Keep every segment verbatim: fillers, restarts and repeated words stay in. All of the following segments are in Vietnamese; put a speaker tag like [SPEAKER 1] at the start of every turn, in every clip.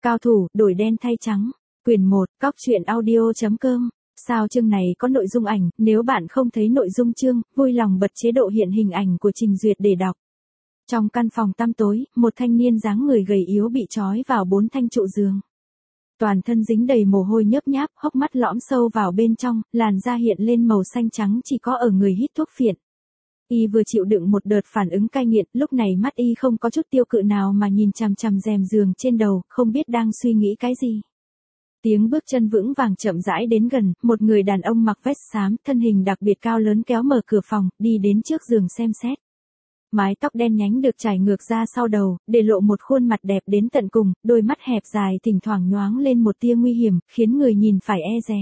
[SPEAKER 1] Cao thủ, đổi đen thay trắng. Quyền một, cóc truyện audio chấm com. Sao chương này có nội dung ảnh, nếu bạn không thấy nội dung chương, vui lòng bật chế độ hiện hình ảnh của trình duyệt để đọc. Trong căn phòng tăm tối, một thanh niên dáng người gầy yếu bị trói vào bốn thanh trụ giường. Toàn thân dính đầy mồ hôi nhớp nháp, hốc mắt lõm sâu vào bên trong, làn da hiện lên màu xanh trắng chỉ có ở người hít thuốc phiện. Y vừa chịu đựng một đợt phản ứng cai nghiện, lúc này mắt y không có chút tiêu cự nào mà nhìn chằm chằm rèm giường trên đầu, không biết đang suy nghĩ cái gì. Tiếng bước chân vững vàng chậm rãi đến gần, một người đàn ông mặc vest xám, thân hình đặc biệt cao lớn kéo mở cửa phòng, đi đến trước giường xem xét. Mái tóc đen nhánh được trải ngược ra sau đầu, để lộ một khuôn mặt đẹp đến tận cùng, đôi mắt hẹp dài thỉnh thoảng nhoáng lên một tia nguy hiểm, khiến người nhìn phải e dè.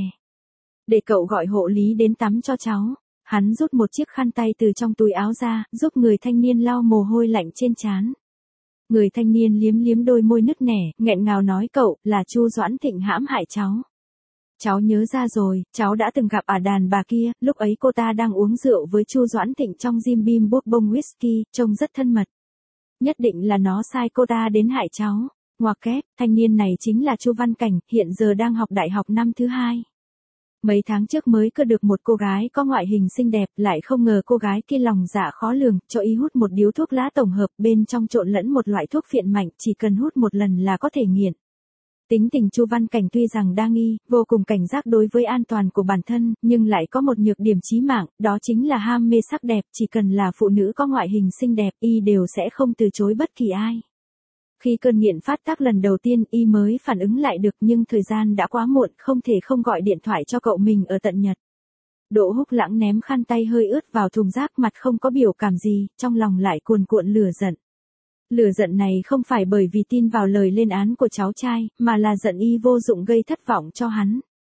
[SPEAKER 1] Để cậu gọi hộ lý đến tắm cho cháu. Hắn rút một chiếc khăn tay từ trong túi áo ra, giúp người thanh niên lau mồ hôi lạnh trên trán. Người thanh niên liếm liếm đôi môi nứt nẻ, nghẹn ngào nói cậu, là Chu Doãn Thịnh hãm hại cháu. Cháu nhớ ra rồi, cháu đã từng gặp ở đàn bà kia, lúc ấy cô ta đang uống rượu với Chu Doãn Thịnh trong Jim Beam bút bông whisky, trông rất thân mật. Nhất định là nó sai cô ta đến hại cháu. Ngoặc kép, thanh niên này chính là Chu Văn Cảnh, hiện giờ đang học đại học năm thứ hai. Mấy tháng trước mới cưa được một cô gái có ngoại hình xinh đẹp, lại không ngờ cô gái kia lòng dạ khó lường, cho y hút một điếu thuốc lá tổng hợp, bên trong trộn lẫn một loại thuốc phiện mạnh, chỉ cần hút một lần là có thể nghiện. Tính tình Chu Văn Cảnh tuy rằng đa nghi, vô cùng cảnh giác đối với an toàn của bản thân, nhưng lại có một nhược điểm chí mạng, đó chính là ham mê sắc đẹp, chỉ cần là phụ nữ có ngoại hình xinh đẹp, y đều sẽ không từ chối bất kỳ ai. Khi cơn nghiện phát tác lần đầu tiên, y mới phản ứng lại được, nhưng thời gian đã quá muộn, không thể không gọi điện thoại cho cậu mình ở tận Nhật. Đỗ Húc Lãng ném khăn tay hơi ướt vào thùng rác, mặt không có biểu cảm gì, trong lòng lại cuồn cuộn lửa giận. Lửa giận này không phải bởi vì tin vào lời lên án của cháu trai, mà là giận y vô dụng gây thất vọng cho hắn.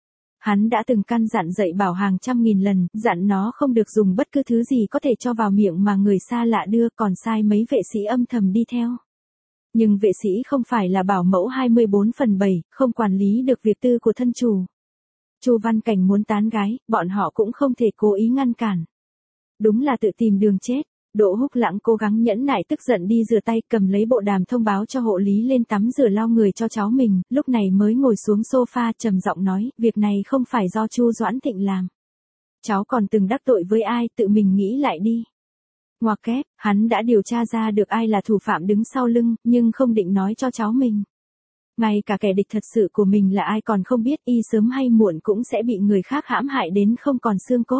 [SPEAKER 1] Hắn đã từng căn dặn dạy bảo hàng trăm nghìn lần, dặn nó không được dùng bất cứ thứ gì có thể cho vào miệng mà người xa lạ đưa, còn sai mấy vệ sĩ âm thầm đi theo. Nhưng vệ sĩ không phải là bảo mẫu hai mươi bốn phần bảy, không quản lý được việc tư của thân chủ. Chu Văn Cảnh muốn tán gái, bọn họ cũng không thể cố ý ngăn cản. Đúng là tự tìm đường chết. Đỗ Húc Lãng cố gắng nhẫn nại tức giận đi rửa tay, cầm lấy bộ đàm thông báo cho hộ lý lên tắm rửa lau người cho cháu mình, lúc này mới ngồi xuống sofa trầm giọng nói, việc này không phải do Chu Doãn Thịnh làm. Cháu còn từng đắc tội với ai, tự mình nghĩ lại đi. Ngoặc kép, hắn đã điều tra ra được ai là thủ phạm đứng sau lưng, nhưng không định nói cho cháu mình. Ngay cả kẻ địch thật sự của mình là ai còn không biết, y sớm hay muộn cũng sẽ bị người khác hãm hại đến không còn xương cốt.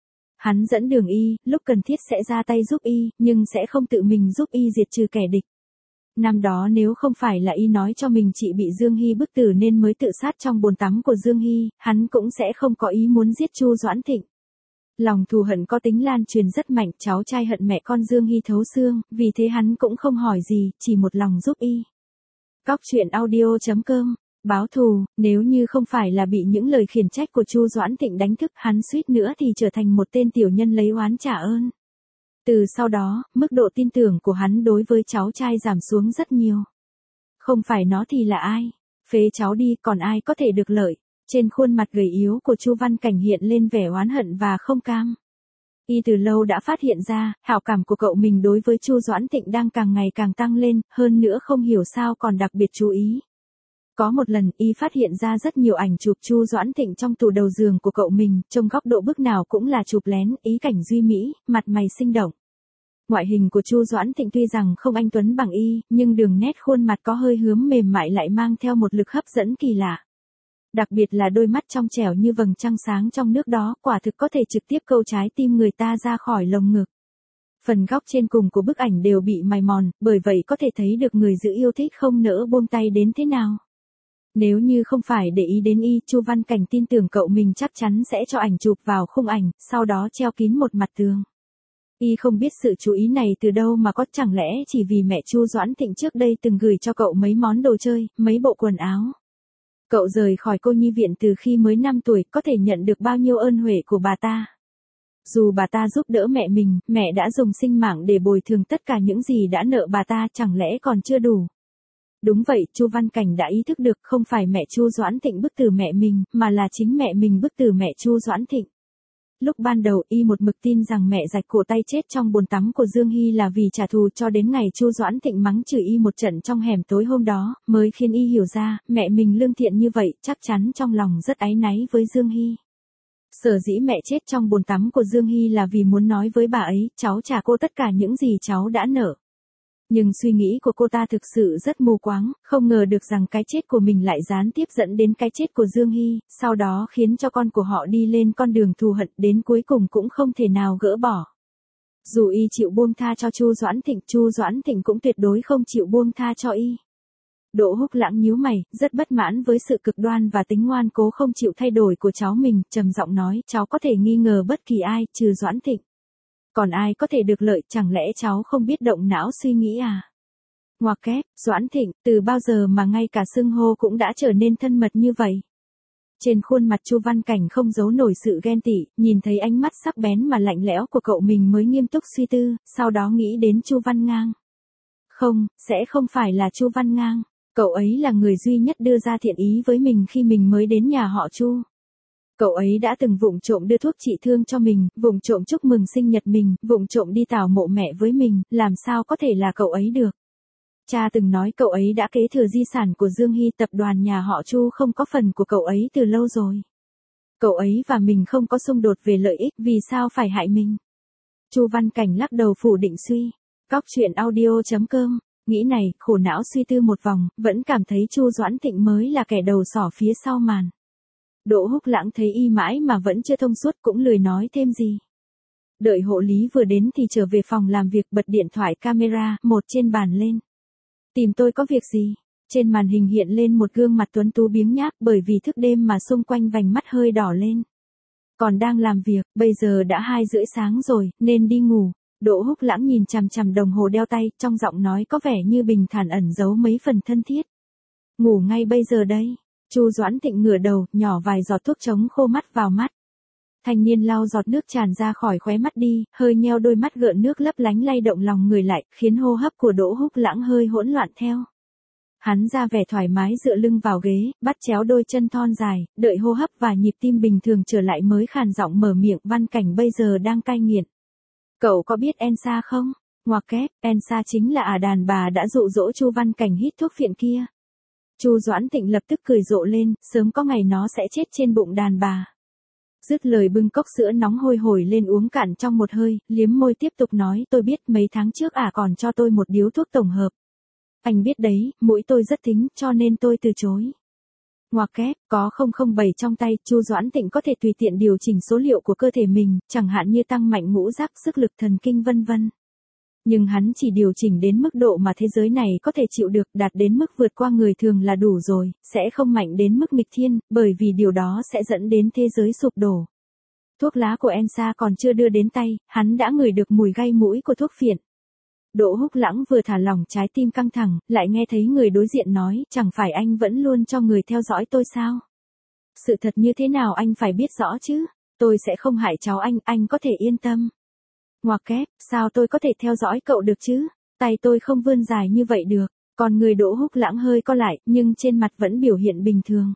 [SPEAKER 1] Hắn dẫn đường y, lúc cần thiết sẽ ra tay giúp y, nhưng sẽ không tự mình giúp y diệt trừ kẻ địch. Năm đó nếu không phải là y nói cho mình chị bị Dương Hy bức tử nên mới tự sát trong bồn tắm của Dương Hy, hắn cũng sẽ không có ý muốn giết Chu Doãn Thịnh. Lòng thù hận có tính lan truyền rất mạnh, cháu trai hận mẹ con Dương Hy thấu xương, vì thế hắn cũng không hỏi gì, chỉ một lòng giúp y. Cóc truyện audio chấm com. Báo thù, nếu như không phải là bị những lời khiển trách của Chu Doãn Thịnh đánh thức, hắn suýt nữa thì trở thành một tên tiểu nhân lấy oán trả ơn. Từ sau đó, mức độ tin tưởng của hắn đối với cháu trai giảm xuống rất nhiều. Không phải nó thì là ai? Phế cháu đi, còn ai có thể được lợi? Trên khuôn mặt gầy yếu của Chu Văn Cảnh hiện lên vẻ oán hận và không cam. Y từ lâu đã phát hiện ra, hảo cảm của cậu mình đối với Chu Doãn Thịnh đang càng ngày càng tăng lên, hơn nữa không hiểu sao còn đặc biệt chú ý. Có một lần, y phát hiện ra rất nhiều ảnh chụp Chu Doãn Thịnh trong tủ đầu giường của cậu mình, trong góc độ bức nào cũng là chụp lén, ý cảnh duy mỹ, mặt mày sinh động. Ngoại hình của Chu Doãn Thịnh tuy rằng không anh tuấn bằng y, nhưng đường nét khuôn mặt có hơi hướm mềm mại lại mang theo một lực hấp dẫn kỳ lạ. Đặc biệt là đôi mắt trong trẻo như vầng trăng sáng trong nước đó, quả thực có thể trực tiếp câu trái tim người ta ra khỏi lồng ngực. Phần góc trên cùng của bức ảnh đều bị mài mòn, bởi vậy có thể thấy được người giữ yêu thích không nỡ buông tay đến thế nào. Nếu như không phải để ý đến y, Chu Văn Cảnh tin tưởng cậu mình chắc chắn sẽ cho ảnh chụp vào khung ảnh, sau đó treo kín một mặt tường. Y không biết sự chú ý này từ đâu mà có, chẳng lẽ chỉ vì mẹ Chu Doãn Thịnh trước đây từng gửi cho cậu mấy món đồ chơi, mấy bộ quần áo. Cậu rời khỏi cô nhi viện từ khi mới năm tuổi, có thể nhận được bao nhiêu ơn huệ của bà ta. Dù bà ta giúp đỡ mẹ mình, mẹ đã dùng sinh mạng để bồi thường tất cả những gì đã nợ bà ta, chẳng lẽ còn chưa đủ. Đúng vậy, Chu Văn Cảnh đã ý thức được không phải mẹ Chu Doãn Thịnh bức tử mẹ mình, mà là chính mẹ mình bức tử mẹ Chu Doãn Thịnh. lúc ban đầu y một mực tin rằng mẹ rạch cổ tay chết trong bồn tắm của Dương Hy là vì trả thù, cho đến ngày Chu Doãn Thịnh mắng chửi y một trận trong hẻm tối hôm đó, mới khiến y hiểu ra, mẹ mình lương thiện như vậy, chắc chắn trong lòng rất áy náy với Dương Hy. Sở dĩ mẹ chết trong bồn tắm của Dương Hy là vì muốn nói với bà ấy, cháu trả cô tất cả những gì cháu đã nợ. Nhưng suy nghĩ của cô ta thực sự rất mù quáng, không ngờ được rằng cái chết của mình lại gián tiếp dẫn đến cái chết của Dương Hy, sau đó khiến cho con của họ đi lên con đường thù hận đến cuối cùng cũng không thể nào gỡ bỏ. Dù y chịu buông tha cho Chu Doãn Thịnh, Chu Doãn Thịnh cũng tuyệt đối không chịu buông tha cho y. Đỗ Húc Lãng nhíu mày, rất bất mãn với sự cực đoan và tính ngoan cố không chịu thay đổi của cháu mình, trầm giọng nói, cháu có thể nghi ngờ bất kỳ ai, trừ Doãn Thịnh. Còn ai có thể được lợi, chẳng lẽ cháu không biết động não suy nghĩ à? Ngoặc kép, Doãn Thịnh, từ bao giờ mà ngay cả xưng hô cũng đã trở nên thân mật như vậy? Trên khuôn mặt Chu Văn Cảnh không giấu nổi sự ghen tị, nhìn thấy ánh mắt sắc bén mà lạnh lẽo của cậu mình mới nghiêm túc suy tư, sau đó nghĩ đến Chu Văn Ngang. Không, sẽ không phải là Chu Văn Ngang, cậu ấy là người duy nhất đưa ra thiện ý với mình khi mình mới đến nhà họ Chu. Cậu ấy đã từng vụng trộm đưa thuốc trị thương cho mình, vụng trộm chúc mừng sinh nhật mình, vụng trộm đi tảo mộ mẹ với mình, làm sao có thể là cậu ấy được. Cha từng nói cậu ấy đã kế thừa di sản của Dương Hy, tập đoàn nhà họ Chu không có phần của cậu ấy từ lâu rồi. Cậu ấy và mình không có xung đột về lợi ích, vì sao phải hại mình? Chu Văn Cảnh lắc đầu phủ định suy. Cóc truyện audio chấm com, nghĩ này, khổ não suy tư một vòng, vẫn cảm thấy Chu Doãn Thịnh mới là kẻ đầu sỏ phía sau màn. Đỗ Húc Lãng thấy y mãi mà vẫn chưa thông suốt cũng lười nói thêm gì. Đợi hộ lý vừa đến thì trở về phòng làm việc, bật điện thoại camera một trên bàn lên. Tìm tôi có việc gì? Trên màn hình hiện lên một gương mặt tuấn tú biếng nhác, bởi vì thức đêm mà xung quanh vành mắt hơi đỏ lên. Còn đang làm việc, bây giờ đã hai rưỡi sáng rồi, nên đi ngủ. Đỗ Húc Lãng nhìn chằm chằm đồng hồ đeo tay, trong giọng nói có vẻ như bình thản ẩn giấu mấy phần thân thiết. Ngủ ngay bây giờ đây. Chu Doãn Thịnh ngửa đầu, nhỏ vài giọt thuốc chống khô mắt vào mắt. Thanh niên lau giọt nước tràn ra khỏi khóe mắt đi, hơi nheo đôi mắt gợn nước lấp lánh lay động lòng người lại, khiến hô hấp của Đỗ Húc Lãng hơi hỗn loạn theo. Hắn ra vẻ thoải mái dựa lưng vào ghế, bắt chéo đôi chân thon dài, đợi hô hấp và nhịp tim bình thường trở lại mới khàn giọng mở miệng, Văn Cảnh bây giờ đang cai nghiện. Cậu có biết Elsa không? Ngoặc kép, Elsa chính là ả đàn bà đã dụ dỗ Chu Văn Cảnh hít thuốc phiện kia. Chu Doãn Thịnh lập tức cười rộ lên, sớm có ngày nó sẽ chết trên bụng đàn bà. Dứt lời bưng cốc sữa nóng hôi hổi lên uống cạn trong một hơi, liếm môi tiếp tục nói, tôi biết mấy tháng trước ả còn cho tôi một điếu thuốc tổng hợp. Anh biết đấy, mũi tôi rất thính, cho nên tôi từ chối. Ngoặc kép, có không không bảy trong tay, Chu Doãn Thịnh có thể tùy tiện điều chỉnh số liệu của cơ thể mình, chẳng hạn như tăng mạnh ngũ giác, sức lực thần kinh vân vân. Nhưng hắn chỉ điều chỉnh đến mức độ mà thế giới này có thể chịu được, đạt đến mức vượt qua người thường là đủ rồi, sẽ không mạnh đến mức nghịch thiên, bởi vì điều đó sẽ dẫn đến thế giới sụp đổ. Thuốc lá của Elsa còn chưa đưa đến tay, hắn đã ngửi được mùi gây mũi của thuốc phiện. Đỗ Húc Lãng vừa thả lỏng trái tim căng thẳng, lại nghe thấy người đối diện nói, chẳng phải anh vẫn luôn cho người theo dõi tôi sao? Sự thật như thế nào anh phải biết rõ chứ, tôi sẽ không hại cháu anh, anh có thể yên tâm. Ngoặc kép, sao tôi có thể theo dõi cậu được chứ? Tay tôi không vươn dài như vậy được. Còn người Đỗ Húc Lãng hơi co lại, nhưng trên mặt vẫn biểu hiện bình thường.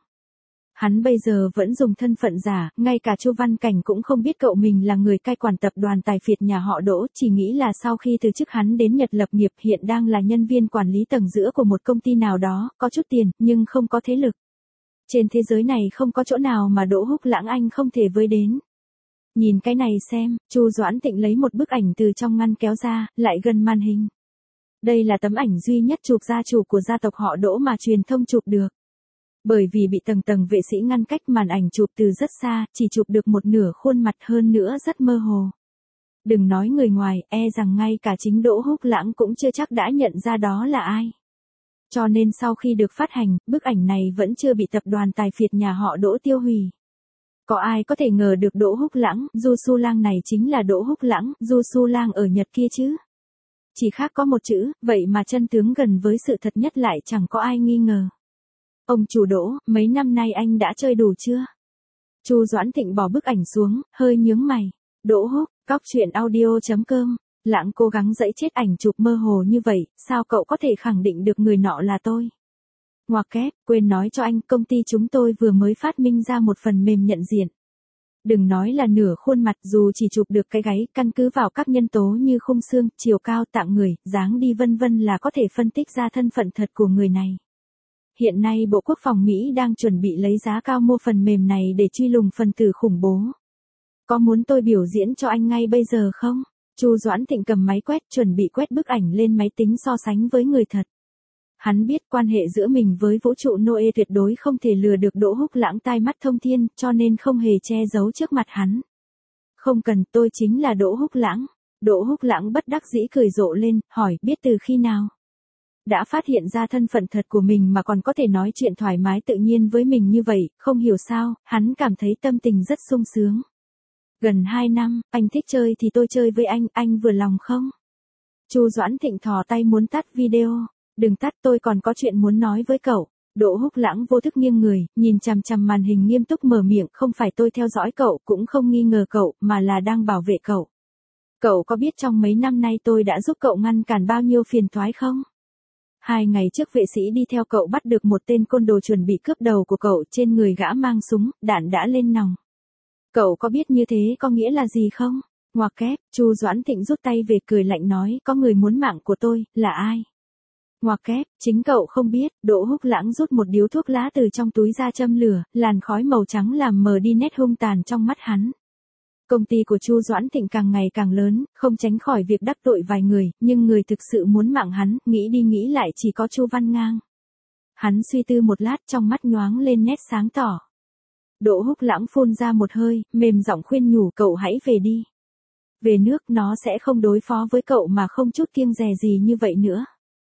[SPEAKER 1] Hắn bây giờ vẫn dùng thân phận giả, ngay cả Chu Văn Cảnh cũng không biết cậu mình là người cai quản tập đoàn tài phiệt nhà họ Đỗ, chỉ nghĩ là sau khi từ chức hắn đến Nhật lập nghiệp hiện đang là nhân viên quản lý tầng giữa của một công ty nào đó, có chút tiền, nhưng không có thế lực. Trên thế giới này không có chỗ nào mà Đỗ Húc Lãng anh không thể với đến. Nhìn cái này xem, Chu Doãn Thịnh lấy một bức ảnh từ trong ngăn kéo ra, lại gần màn hình. Đây là tấm ảnh duy nhất chụp gia chủ của gia tộc họ Đỗ mà truyền thông chụp được. Bởi vì bị tầng tầng vệ sĩ ngăn cách, màn ảnh chụp từ rất xa, chỉ chụp được một nửa khuôn mặt, hơn nữa rất mơ hồ. Đừng nói người ngoài, e rằng ngay cả chính Đỗ Húc Lãng cũng chưa chắc đã nhận ra đó là ai. Cho nên sau khi được phát hành, bức ảnh này vẫn chưa bị tập đoàn tài phiệt nhà họ Đỗ tiêu hủy. Có ai có thể ngờ được Đỗ Húc Lãng, Du Su Lang này chính là Đỗ Húc Lãng, Du Su Lang ở Nhật kia chứ? Chỉ khác có một chữ, vậy mà chân tướng gần với sự thật nhất lại chẳng có ai nghi ngờ. Ông chủ Đỗ, mấy năm nay anh đã chơi đủ chưa? Chu Doãn Thịnh bỏ bức ảnh xuống, hơi nhướng mày. Đỗ Húc, cóc truyện audio chấm com, Lãng cố gắng dẫy chết ảnh chụp mơ hồ như vậy, sao cậu có thể khẳng định được người nọ là tôi? Ngoặc kép, quên nói cho anh, công ty chúng tôi vừa mới phát minh ra một phần mềm nhận diện. Đừng nói là nửa khuôn mặt, dù chỉ chụp được cái gáy, căn cứ vào các nhân tố như khung xương, chiều cao, tạng người, dáng đi vân vân là có thể phân tích ra thân phận thật của người này. Hiện nay Bộ Quốc phòng Mỹ đang chuẩn bị lấy giá cao mua phần mềm này để truy lùng phần tử khủng bố. Có muốn tôi biểu diễn cho anh ngay bây giờ không? Chu Doãn Thịnh cầm máy quét, chuẩn bị quét bức ảnh lên máy tính so sánh với người thật. Hắn biết quan hệ giữa mình với vũ trụ Noe tuyệt đối không thể lừa được Đỗ Húc Lãng tai mắt thông thiên, cho nên không hề che giấu trước mặt hắn. Không cần, tôi chính là Đỗ Húc Lãng. Đỗ Húc Lãng bất đắc dĩ cười rộ lên, hỏi, biết từ khi nào? Đã phát hiện ra thân phận thật của mình mà còn có thể nói chuyện thoải mái tự nhiên với mình như vậy, không hiểu sao, hắn cảm thấy tâm tình rất sung sướng. Gần hai năm, anh thích chơi thì tôi chơi với anh, anh vừa lòng không? Chu Doãn Thịnh thò tay muốn tắt video. Đừng tắt, tôi còn có chuyện muốn nói với cậu. Đỗ Húc Lãng vô thức nghiêng người, nhìn chằm chằm màn hình nghiêm túc mở miệng, không phải tôi theo dõi cậu, cũng không nghi ngờ cậu, mà là đang bảo vệ cậu. Cậu có biết trong mấy năm nay tôi đã giúp cậu ngăn cản bao nhiêu phiền toái không? Hai ngày trước vệ sĩ đi theo cậu bắt được một tên côn đồ chuẩn bị cướp đầu của cậu, trên người gã mang súng, đạn đã lên nòng. Cậu có biết như thế có nghĩa là gì không? Ngoặc kép, Chu Doãn Thịnh rút tay về cười lạnh nói, có người muốn mạng của tôi, là ai? Ngoặc kép, chính cậu không biết. Đỗ Húc Lãng rút một điếu thuốc lá từ trong túi ra châm lửa, làn khói màu trắng làm mờ đi nét hung tàn trong mắt hắn. Công ty của Chu Doãn Thịnh càng ngày càng lớn, không tránh khỏi việc đắc tội vài người, nhưng người thực sự muốn mạng hắn, nghĩ đi nghĩ lại chỉ có Chu Văn Ngang. Hắn suy tư một lát, trong mắt nhoáng lên nét sáng tỏ. Đỗ Húc Lãng phun ra một hơi, mềm giọng khuyên nhủ, cậu hãy về đi. Về nước, nó sẽ không đối phó với cậu mà không chút kiêng dè gì như vậy nữa.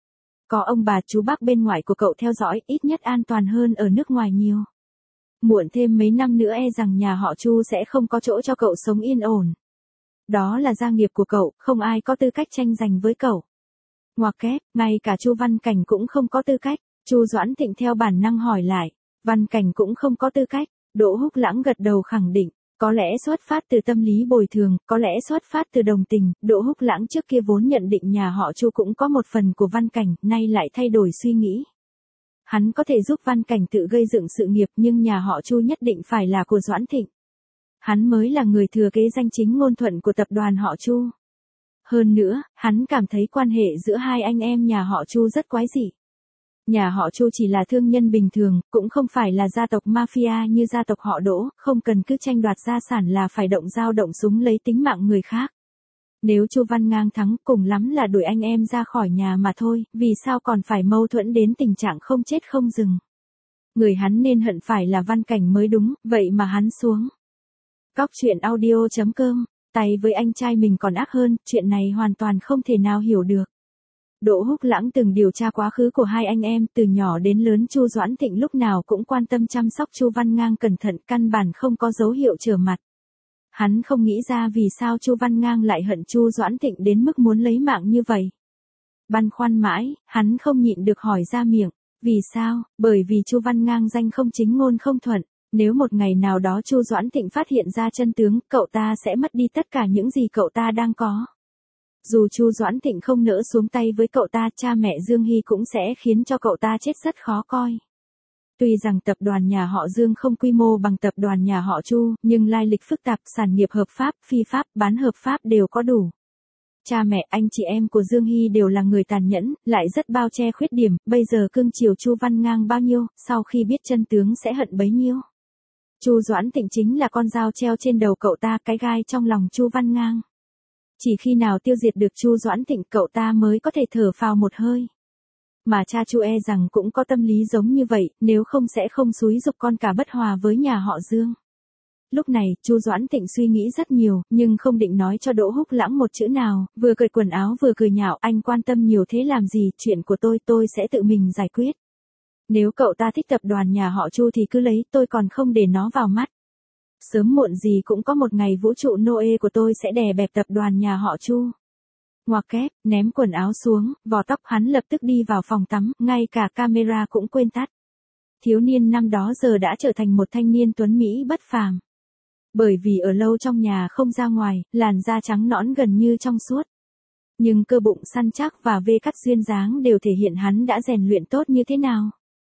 [SPEAKER 1] Có ông bà chú bác bên ngoài của cậu theo dõi, ít nhất an toàn hơn ở nước ngoài nhiều. Muộn thêm mấy năm nữa e rằng nhà họ Chu sẽ không có chỗ cho cậu sống yên ổn. Đó là gia nghiệp của cậu, không ai có tư cách tranh giành với cậu. Ngoặc kép, ngay cả Chu Văn Cảnh cũng không có tư cách. Chu Doãn Thịnh theo bản năng hỏi lại, Văn Cảnh cũng không có tư cách. Đỗ Húc Lãng gật đầu khẳng định. Có lẽ xuất phát từ tâm lý bồi thường, có lẽ xuất phát từ đồng tình, Đỗ Húc Lãng trước kia vốn nhận định nhà họ Chu cũng có một phần của Văn Cảnh, nay lại thay đổi suy nghĩ. Hắn có thể giúp Văn Cảnh tự gây dựng sự nghiệp nhưng nhà họ Chu nhất định phải là của Doãn Thịnh. Hắn mới là người thừa kế danh chính ngôn thuận của tập đoàn họ Chu. Hơn nữa, hắn cảm thấy quan hệ giữa hai anh em nhà họ Chu rất quái dị. Nhà họ Chu chỉ là thương nhân bình thường, cũng không phải là gia tộc mafia như gia tộc họ Đỗ, không cần cứ tranh đoạt gia sản là phải động dao động súng lấy tính mạng người khác. Nếu Chu Văn Ngang thắng, cùng lắm là đuổi anh em ra khỏi nhà mà thôi, vì sao còn phải mâu thuẫn đến tình trạng không chết không dừng. Người hắn nên hận phải là Văn Cảnh mới đúng, vậy mà hắn xuống. Cóc truyện audio chấm com, tay với anh trai mình còn ác hơn, chuyện này hoàn toàn không thể nào hiểu được. Đỗ Húc Lãng từng điều tra quá khứ của hai anh em, từ nhỏ đến lớn Chu Doãn Thịnh lúc nào cũng quan tâm chăm sóc Chu Văn Ngang cẩn thận, căn bản không có dấu hiệu trở mặt. Hắn không nghĩ ra vì sao Chu Văn Ngang lại hận Chu Doãn Thịnh đến mức muốn lấy mạng như vậy. Băn khoăn mãi, hắn không nhịn được hỏi ra miệng, vì sao? Bởi vì Chu Văn Ngang danh không chính ngôn không thuận, nếu một ngày nào đó Chu Doãn Thịnh phát hiện ra chân tướng, cậu ta sẽ mất đi tất cả những gì cậu ta đang có. Dù Chu Doãn Thịnh không nỡ xuống tay với cậu ta, cha mẹ Dương Hy cũng sẽ khiến cho cậu ta chết rất khó coi. Tuy rằng tập đoàn nhà họ Dương không quy mô bằng tập đoàn nhà họ Chu, nhưng lai lịch phức tạp, sản nghiệp hợp pháp, phi pháp, bán hợp pháp đều có đủ. Cha mẹ, anh chị em của Dương Hy đều là người tàn nhẫn, lại rất bao che khuyết điểm, bây giờ cưng chiều Chu Văn Ngang bao nhiêu, sau khi biết chân tướng sẽ hận bấy nhiêu. Chu Doãn Thịnh chính là con dao treo trên đầu cậu ta, cái gai trong lòng Chu Văn Ngang. Chỉ khi nào tiêu diệt được Chu Doãn Thịnh, cậu ta mới có thể thở phào một hơi. Mà cha Chu e rằng cũng có tâm lý giống như vậy, nếu không sẽ không xúi giục con cả bất hòa với nhà họ Dương. Lúc này, Chu Doãn Thịnh suy nghĩ rất nhiều, nhưng không định nói cho Đỗ Húc Lãng một chữ nào, vừa cởi quần áo vừa cười nhạo, anh quan tâm nhiều thế làm gì, chuyện của tôi tôi sẽ tự mình giải quyết. Nếu cậu ta thích tập đoàn nhà họ Chu thì cứ lấy, tôi còn không để nó vào mắt. Sớm muộn gì cũng có một ngày vũ trụ Noe của tôi sẽ đè bẹp tập đoàn nhà họ Chu. Ngoặc kép, ném quần áo xuống, vò tóc hắn lập tức đi vào phòng tắm, ngay cả camera cũng quên tắt. Thiếu niên năm đó giờ đã trở thành một thanh niên tuấn Mỹ bất phàm. Bởi vì ở lâu trong nhà không ra ngoài, làn da trắng nõn gần như trong suốt. Nhưng cơ bụng săn chắc và vê cắt duyên dáng đều thể hiện hắn đã rèn luyện tốt như thế nào.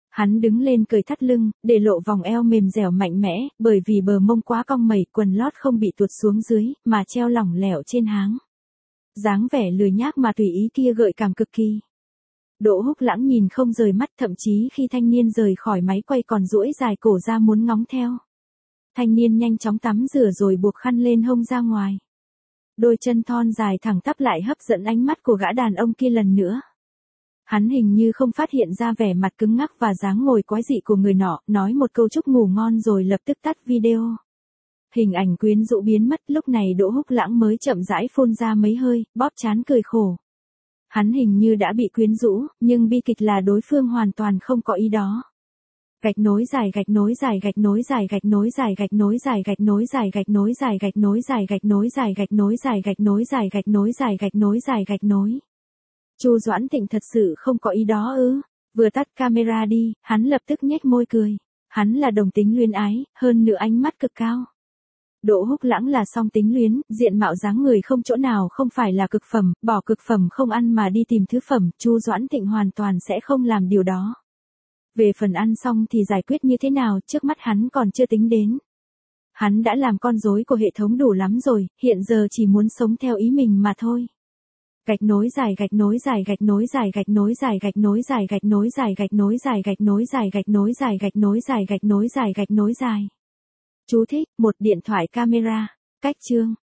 [SPEAKER 1] Hắn đứng lên cởi thắt lưng, để lộ vòng eo mềm dẻo mạnh mẽ, bởi vì bờ mông quá cong mẩy, quần lót không bị tuột xuống dưới, mà treo lỏng lẻo trên háng. Dáng vẻ lười nhác mà tùy ý kia gợi cảm cực kỳ. Đỗ Húc Lãng nhìn không rời mắt, thậm chí khi thanh niên rời khỏi máy quay còn duỗi dài cổ ra muốn ngóng theo. Thanh niên nhanh chóng tắm rửa rồi buộc khăn lên hông ra ngoài. Đôi chân thon dài thẳng tắp lại hấp dẫn ánh mắt của gã đàn ông kia lần nữa. Hắn hình như không phát hiện ra vẻ mặt cứng ngắc và dáng ngồi quái dị của người nọ, nói một câu chúc ngủ ngon rồi lập tức tắt video. Hình ảnh quyến rũ biến mất, lúc này Đỗ Húc Lãng mới chậm rãi phun ra mấy hơi, bóp trán cười khổ. Hắn hình như đã bị quyến rũ, nhưng bi kịch là đối phương hoàn toàn không có ý đó. Gạch nối dài gạch nối dài gạch nối dài gạch nối dài gạch nối dài gạch nối dài gạch nối dài gạch nối dài gạch nối dài gạch nối dài gạch nối dài gạch nối dài gạch nối dài gạch nối. Chu Doãn Tịnh thật sự không có ý đó ư? Vừa tắt camera đi, hắn lập tức nhếch môi cười. Hắn là đồng tính luyến ái, hơn nữa ánh mắt cực cao. Đỗ Húc Lãng là song tính luyến, diện mạo dáng người không chỗ nào không phải là cực phẩm, bỏ cực phẩm không ăn mà đi tìm thứ phẩm, Chu Doãn Tịnh hoàn toàn sẽ không làm điều đó. Về phần ăn xong thì giải quyết như thế nào, trước mắt hắn còn chưa tính đến. Hắn đã làm con rối của hệ thống đủ lắm rồi, hiện giờ chỉ muốn sống theo ý mình mà thôi. Gạch nối dài gạch nối dài gạch nối dài gạch nối dài gạch nối dài gạch nối dài gạch nối dài gạch nối dài gạch nối dài gạch nối dài gạch nối dài gạch nối dài. Chú thích, một điện thoại camera. Cách chương.